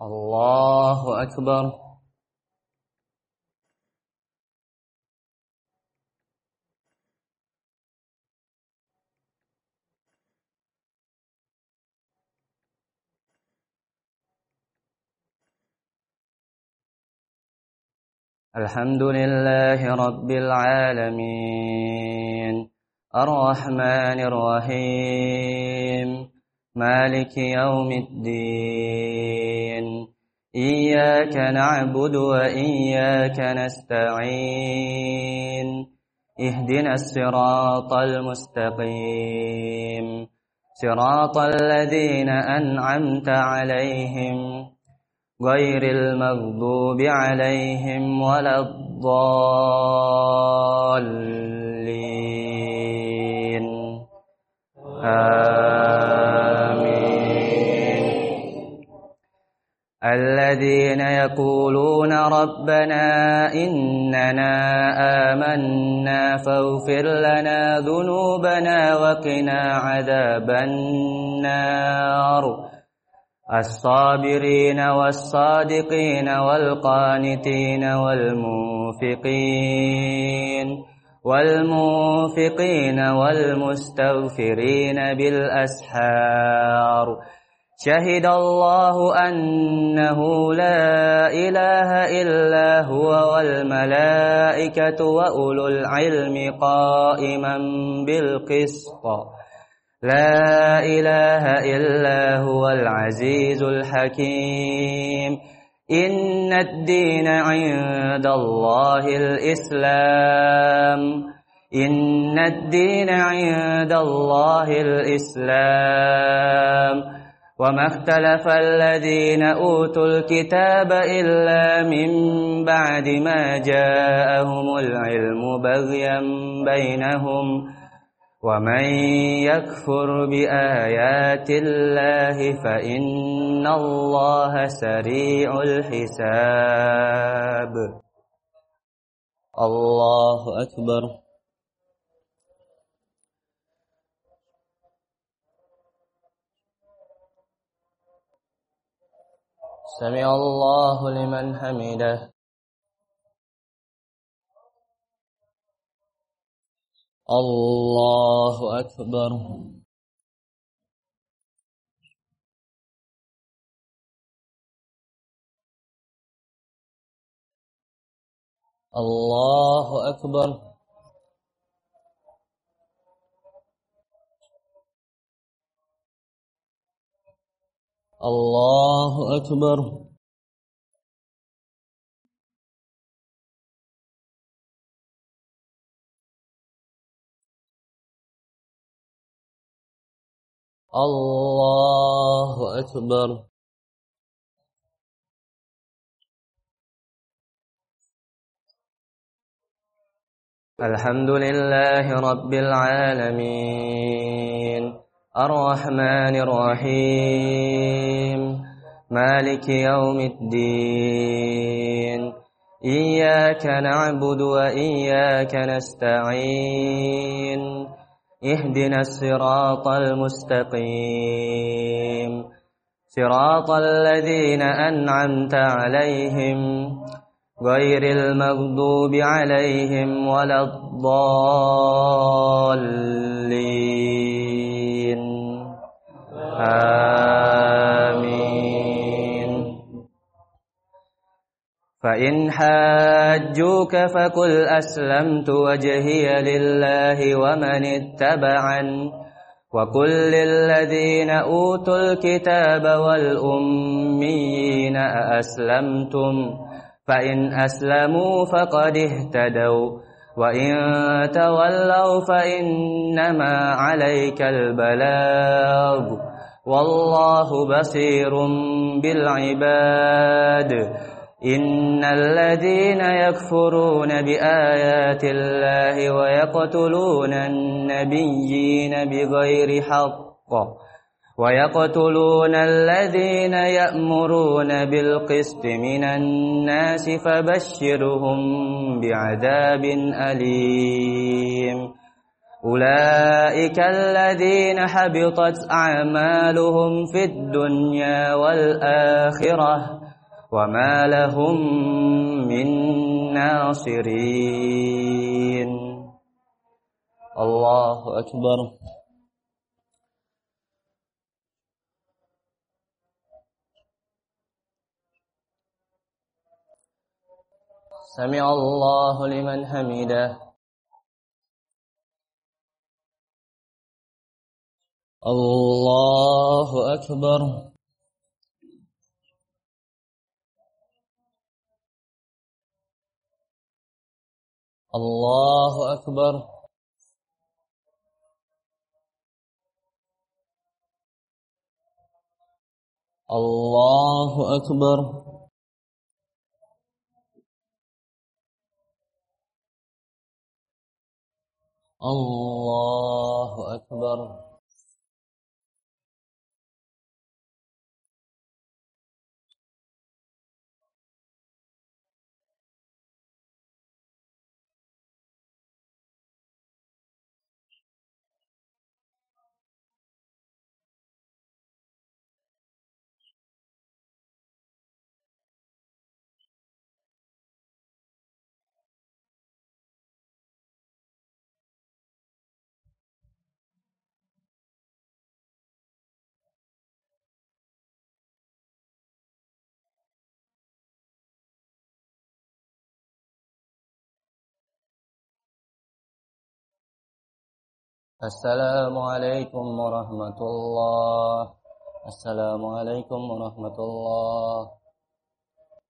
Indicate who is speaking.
Speaker 1: الله أكبر. الحمد لله رب العالمين الرحمن الرحيم مالك يوم الدين إياك نعبد وإياك نستعين اهدنا الصراط المستقيم صراط الذين أنعمت عليهم غير المغضوب عليهم ولا الضالين آمين. الذين يقولون ربنا إننا آمنا فاغفر لنا ذنوبنا وقنا عذاب النار. الصابرين والصادقين والقانتين والمنفقين والمستغفرين بالأسحار. شهد الله أنه لا إله إلا هو والملائكة وأولو العلم قائما بالقسط لا إله إلا هو العزيز الحكيم. إن الدين عند الله الإسلام. إن الدين عند الله الإسلام. وما اختلف الذين أوتوا الكتاب إلا من بعد ما جاءهم العلم بغيا بينهم ومن يكفر بآيات الله فإن الله سريع الحساب. الله أكبر. سمع الله لمن حمده. الله أكبر. الله أكبر. الله أكبر. الله أكبر. الحمد لله رب العالمين الرحمن الرحيم مالك يوم الدين إياك نعبد وإياك نستعين اهدنا الصراط المستقيم صراط الذين أنعمت عليهم غير المغضوب عليهم ولا الضالين آمين. فإن حاجوك فقل أسلمت وجهي لله ومن اتبعني وقل للذين أوتوا الكتاب والأميين أأسلمتم فإن أسلموا فقد اهتدوا وإن تولوا فإنما عليك البلاغ والله بصير بالعباد. إن الذين يكفرون بآيات الله ويقتلون النبيين بغير حق ويقتلون الذين يأمرون بالقسط من الناس فبشرهم بعذاب أليم. أولئك الذين حبطت أعمالهم في الدنيا والآخرة وما لهم من ناصرين. الله أكبر. سمع الله لمن حمده. الله أكبر. الله أكبر. الله أكبر. الله أكبر. السلام عليكم ورحمة الله. السلام عليكم ورحمة الله.